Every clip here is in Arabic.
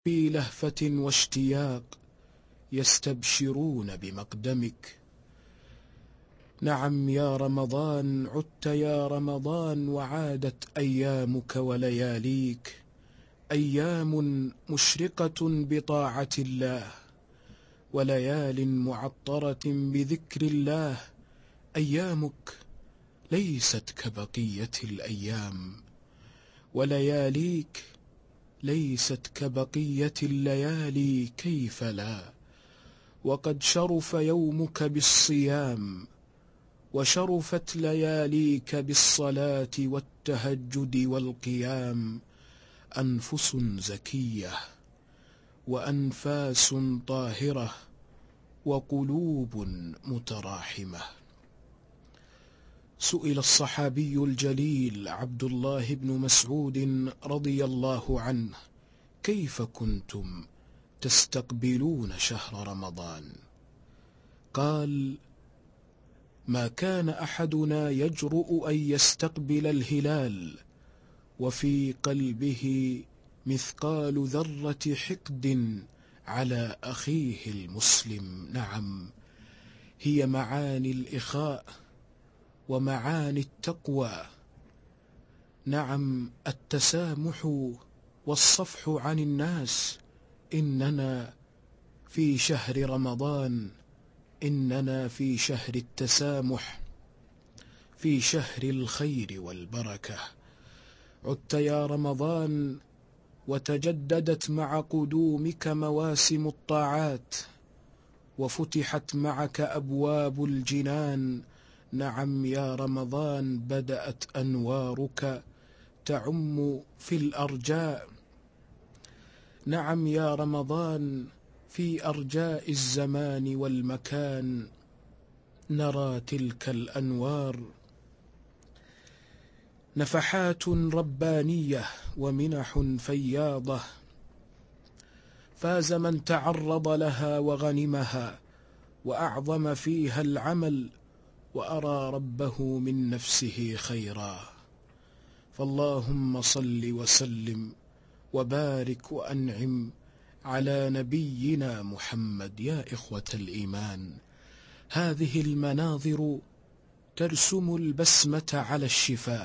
في لهفة واشتياق يستبشرون بمقدمك. نعم يا رمضان، عدت يا رمضان، وعادت أيامك ولياليك، أيام مشرقة بطاعة الله، وليال معطرة بذكر الله. أيامك ليست كبقية الأيام، ولياليك ليست كبقية الليالي، كيف لا؟ وقد شرف يومك بالصيام، وشرفت لياليك بالصلاة والتهجد والقيام. أنفس زكية، وأنفاس طاهرة، وقلوب متراحمة. سئل الصحابي الجليل عبد الله بن مسعود رضي الله عنه: كيف كنتم تستقبلون شهر رمضان؟ قال: ما كان أحدنا يجرؤ أن يستقبل الهلال وفي قلبه مثقال ذرة حقد على أخيه المسلم. نعم، هي معاني الإخاء ومعاني التقوى. نعم، التسامح والصفح عن الناس. إننا في شهر رمضان، إننا في شهر التسامح، في شهر الخير والبركة. عدت يا رمضان، وتجددت مع قدومك مواسم الطاعات، وفتحت معك أبواب الجنان. نعم يا رمضان، بدأت أنوارك تعم في الأرجاء. نعم يا رمضان، في أرجاء الزمان والمكان نرى تلك الأنوار، نفحات ربانية ومنح فياضة. فاز من تعرض لها وغنمها، وأعظم فيها العمل، وأرى ربه من نفسه خيرا. فاللهم صل وسلم وبارك وأنعم على نبينا محمد. يا إخوة الإيمان، هذه المناظر ترسم البسمة على الشفاه،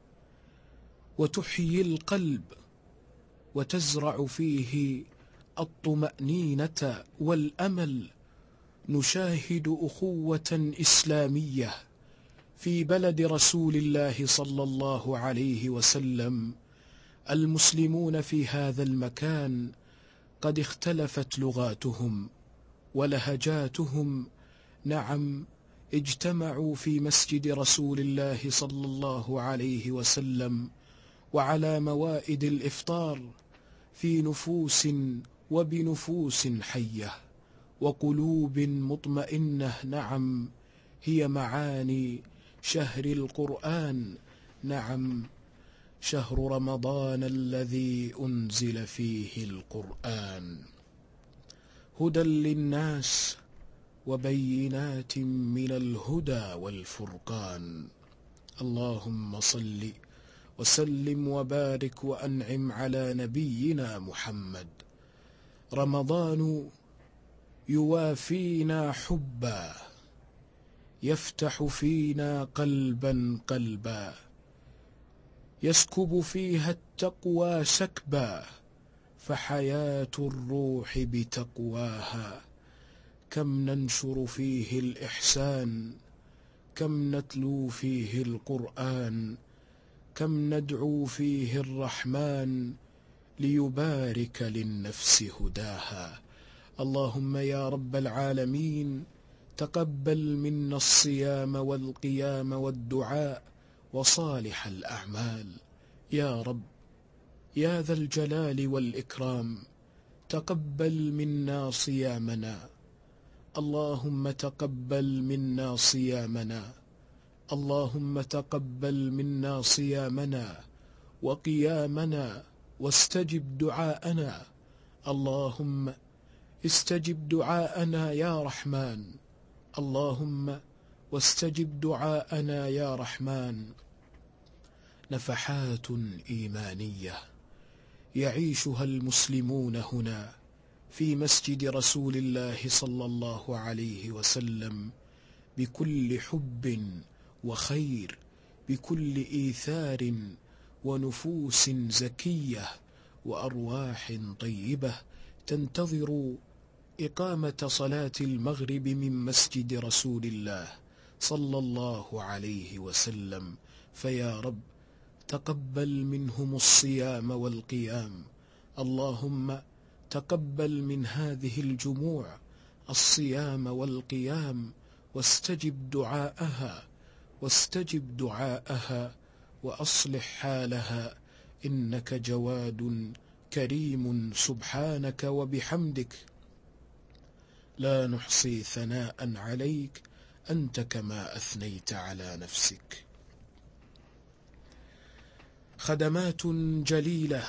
وتحيي القلب، وتزرع فيه الطمأنينة والأمل. نشاهد أخوة إسلامية في بلد رسول الله صلى الله عليه وسلم. المسلمون في هذا المكان قد اختلفت لغاتهم ولهجاتهم. نعم، اجتمعوا في مسجد رسول الله صلى الله عليه وسلم، وعلى موائد الإفطار، في نفوس وبنفوس حية وقلوب مطمئنة. نعم، هي معاني شهر القرآن. نعم، شهر رمضان الذي أنزل فيه القرآن، هدى للناس وبينات من الهدى والفرقان. اللهم صل وسلم وبارك وأنعم على نبينا محمد. رمضان يوافينا حبا، يفتح فينا قلبا قلبا، يسكب فيها التقوى سكبا، فحياة الروح بتقواها. كم ننشر فيه الإحسان، كم نتلو فيه القرآن، كم ندعو فيه الرحمن ليبارك للنفس هداها. اللهم يا رب العالمين، تقبل منا الصيام والقيام والدعاء وصالح الأعمال. يا رب يا ذا الجلال والإكرام، تقبل منا صيامنا. اللهم تقبل منا صيامنا، اللهم تقبل منا صيامنا وقيامنا، واستجب دعاءنا. اللهم استجب دعاءنا يا رحمن، اللهم واستجب دعاءنا يا رحمن. نفحات إيمانية يعيشها المسلمون هنا في مسجد رسول الله صلى الله عليه وسلم بكل حب وخير، بكل إيثار ونفوس زكية وأرواح طيبة تنتظر إقامة صلاة المغرب من مسجد رسول الله صلى الله عليه وسلم. فيا رب تقبل منهم الصيام والقيام، اللهم تقبل من هذه الجموع الصيام والقيام، واستجب دعاءها وأصلح حالها، إنك جواد كريم سبحانك وبحمدك، لا نحصي ثناء عليك أنت كما أثنيت على نفسك. خدمات جليلة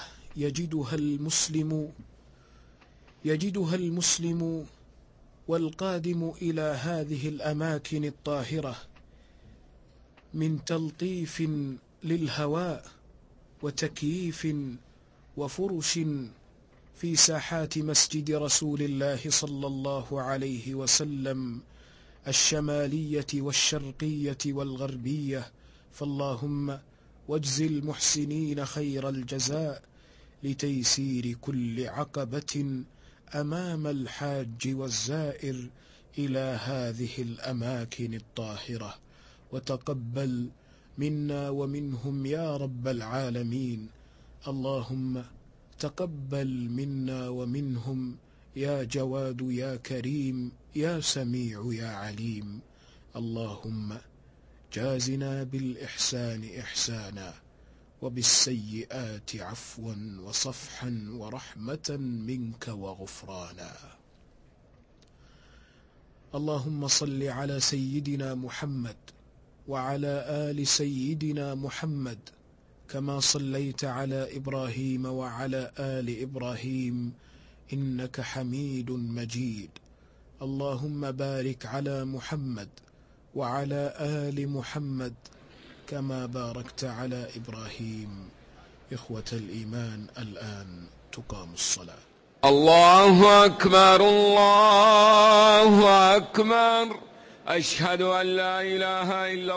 يجدها المسلم والقادم إلى هذه الأماكن الطاهرة من تلطيف للهواء وتكييف وفرش في ساحات مسجد رسول الله صلى الله عليه وسلم الشمالية والشرقية والغربية. فاللهم واجزي المحسنين خير الجزاء لتيسير كل عقبة أمام الحاج والزائر إلى هذه الأماكن الطاهرة، وتقبل منا ومنهم يا رب العالمين. اللهم تقبل منا ومنهم يا جواد يا كريم يا سميع يا عليم. اللهم جازنا بالإحسان إحسانا وبالسيئات عفوا وصفحا ورحمة منك وغفرانا. اللهم صل على سيدنا محمد وعلى آل سيدنا محمد كما صليت على إبراهيم وعلى آل إبراهيم إنك حميد مجيد. اللهم بارك على محمد وعلى آل محمد كما باركت على إبراهيم. إخوة الإيمان، الآن تقام الصلاة. الله أكبر الله أكبر، أشهد أن لا إله إلا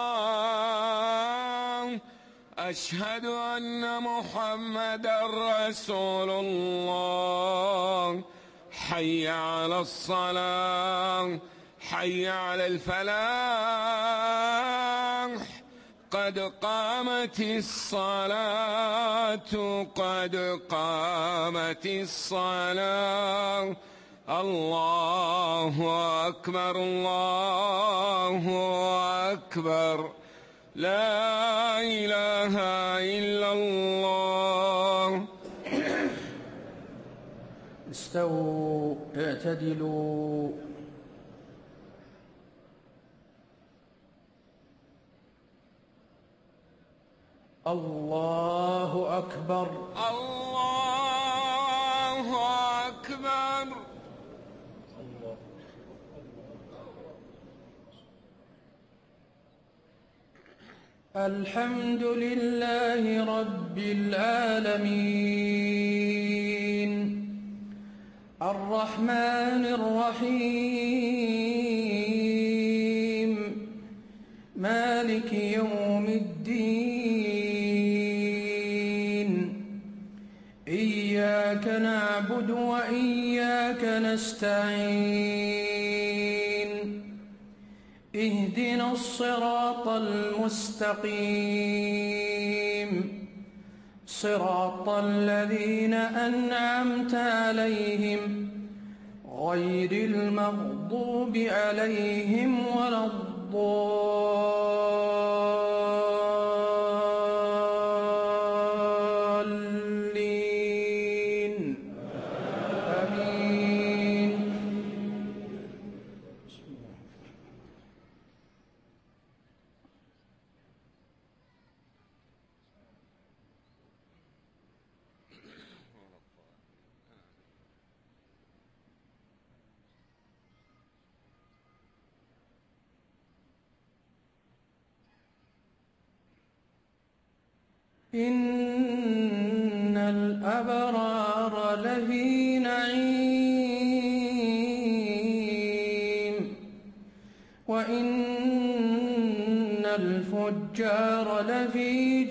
الله، أشهد أن محمدا رسول الله. حي على الصلاة، حي على الفلاح، قد قامت الصلاة، قد قامت الصلاة. الله أكبر الله أكبر، لا إله إلا الله. استووا اعتدلوا. الله أكبر الله أكبر. الحمد لله رب العالمين، الرحمن الرحيم، مالك يوم الدين. إياك نعبد وإياك نستعين، اهدنا الصراط المستقيم، صراط الذين أنعمت عليهم غير المغضوب عليهم ولا الضالين. آمين. إن الآن الأبرار لفي نعيم وإن الفجار لفي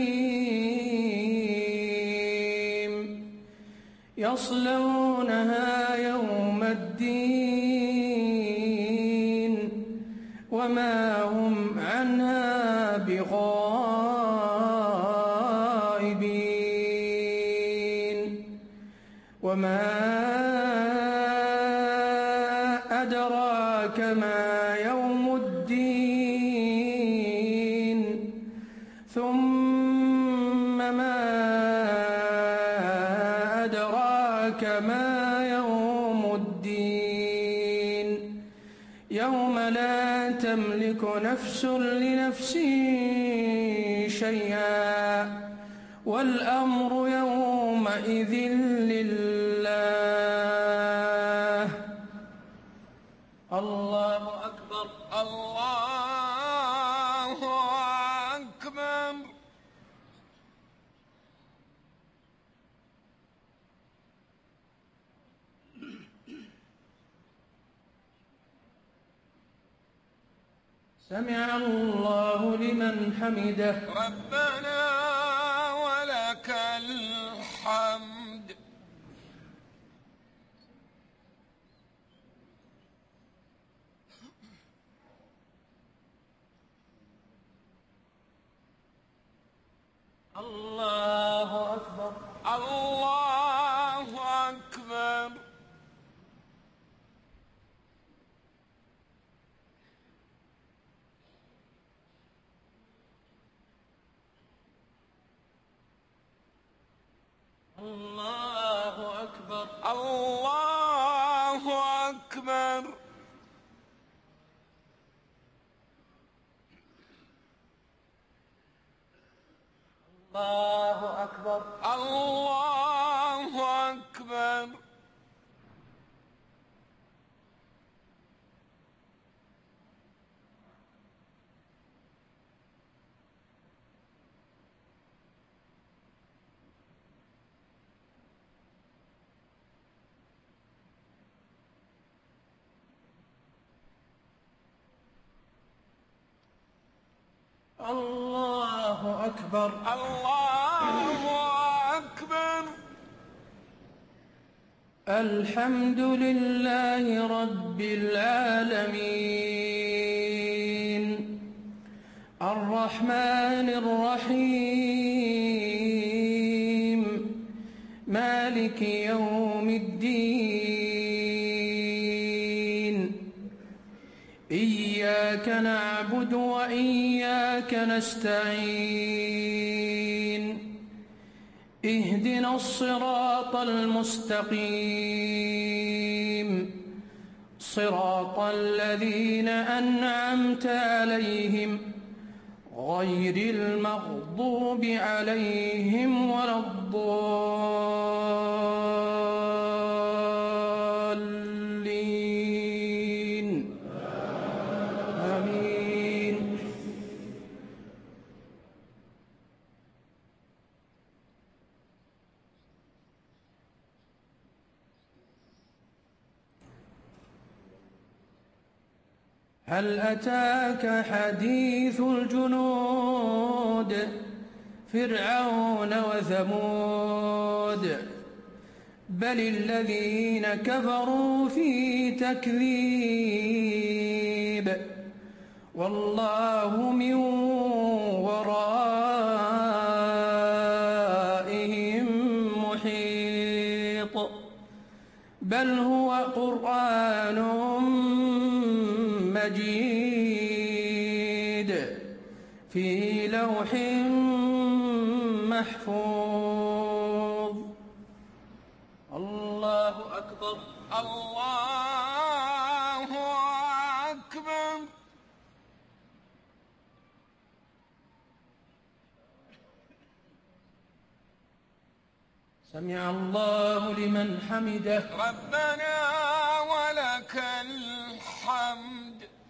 جحيم يصلونها يوم الدين وما هم عنها بغائبين وما أدراك ما يوم الدين ثم ما أدراك ما يوم الدين يوم لا تملك نفس لنفس شيئا والأمر يومئذ لله. الله أكبر. الله أكبر. سمع الله لمن حمده. ربنا ولك الحمد. الله أكبر. الله أكبر. الله أكبر. الله أكبر. الله أكبر. الله أكبر. الله أكبر. الله أكبر. الحمد لله رب العالمين الرحمن الرحيم مالك يوم الدين إياك نعبد وإياك نستعين اهدنا الصراط المستقيم صراط الذين أنعمت عليهم غير المغضوب عليهم ولا الضالين آمين. هل أتاك حديث الجنود فرعون وثمود بل الذين كفروا في تكذيب والله من ورائهم محيط بل هو قرآن مجيد في لوح محفوظ. الله أكبر. الله أكبر. سمع الله لمن حمده. ربنا ولك الحمد.